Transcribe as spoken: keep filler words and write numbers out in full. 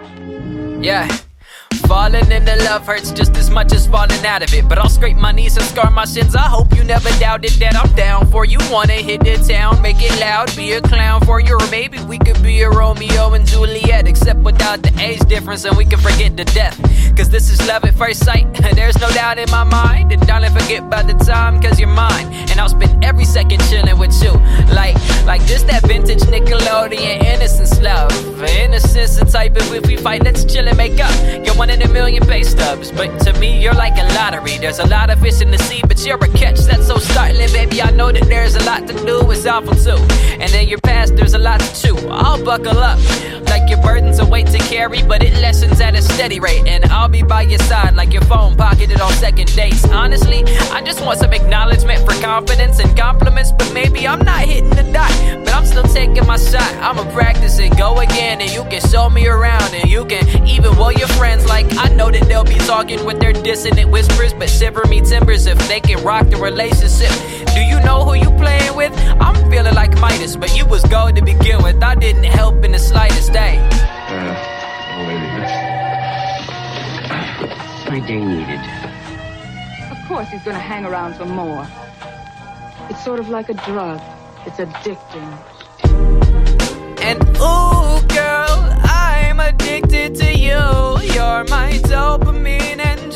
Yeah. Falling into love hurts just as much as falling out of it. But I'll scrape my knees and scar my shins. I hope you never doubted that I'm down for you. Wanna hit the town, make it loud, be a clown for you. Or maybe we could be a Romeo and Juliet, except without the age difference, and we can forget the death. Cause this is love at first sight, and there's no doubt in my mind. And darling, forget about the time, cause you're mine. And I'll spend every second chilling with you. Like, like this, that vintage Nickelodeon innocence love. Innocence the type of if we fight, let's chill and make up. You're one in a million pay stubs, but to me you're like a lottery. There's a lot of fish in the sea, but you're a catch that's so startling. Baby, I know that there's a lot to do, it's awful too. And in your past there's a lot to chew. I'll buckle up, like your burden's a weight to carry, but it lessens at a steady rate. And I'll be by your side like your phone pocketed on second dates. Honestly, I just want some acknowledgement for confidence and compliments. But maybe I'm not hitting the dot, but I'm still taking my shot. I'ma practice and go again, and you can show me around, and you can even will your friends. Like I know that they'll be talking with their dissonant whispers, but shiver me timbers if they can rock the relationship. Do you know who you playing with? I'm feeling like Midas, but you was gold to begin with. I didn't help in the slightest day. Uh, My day needed. Of course he's gonna hang around for more. It's sort of like a drug. It's addicting. And ooh, girl, I'm addicted to you. You're my dopamine and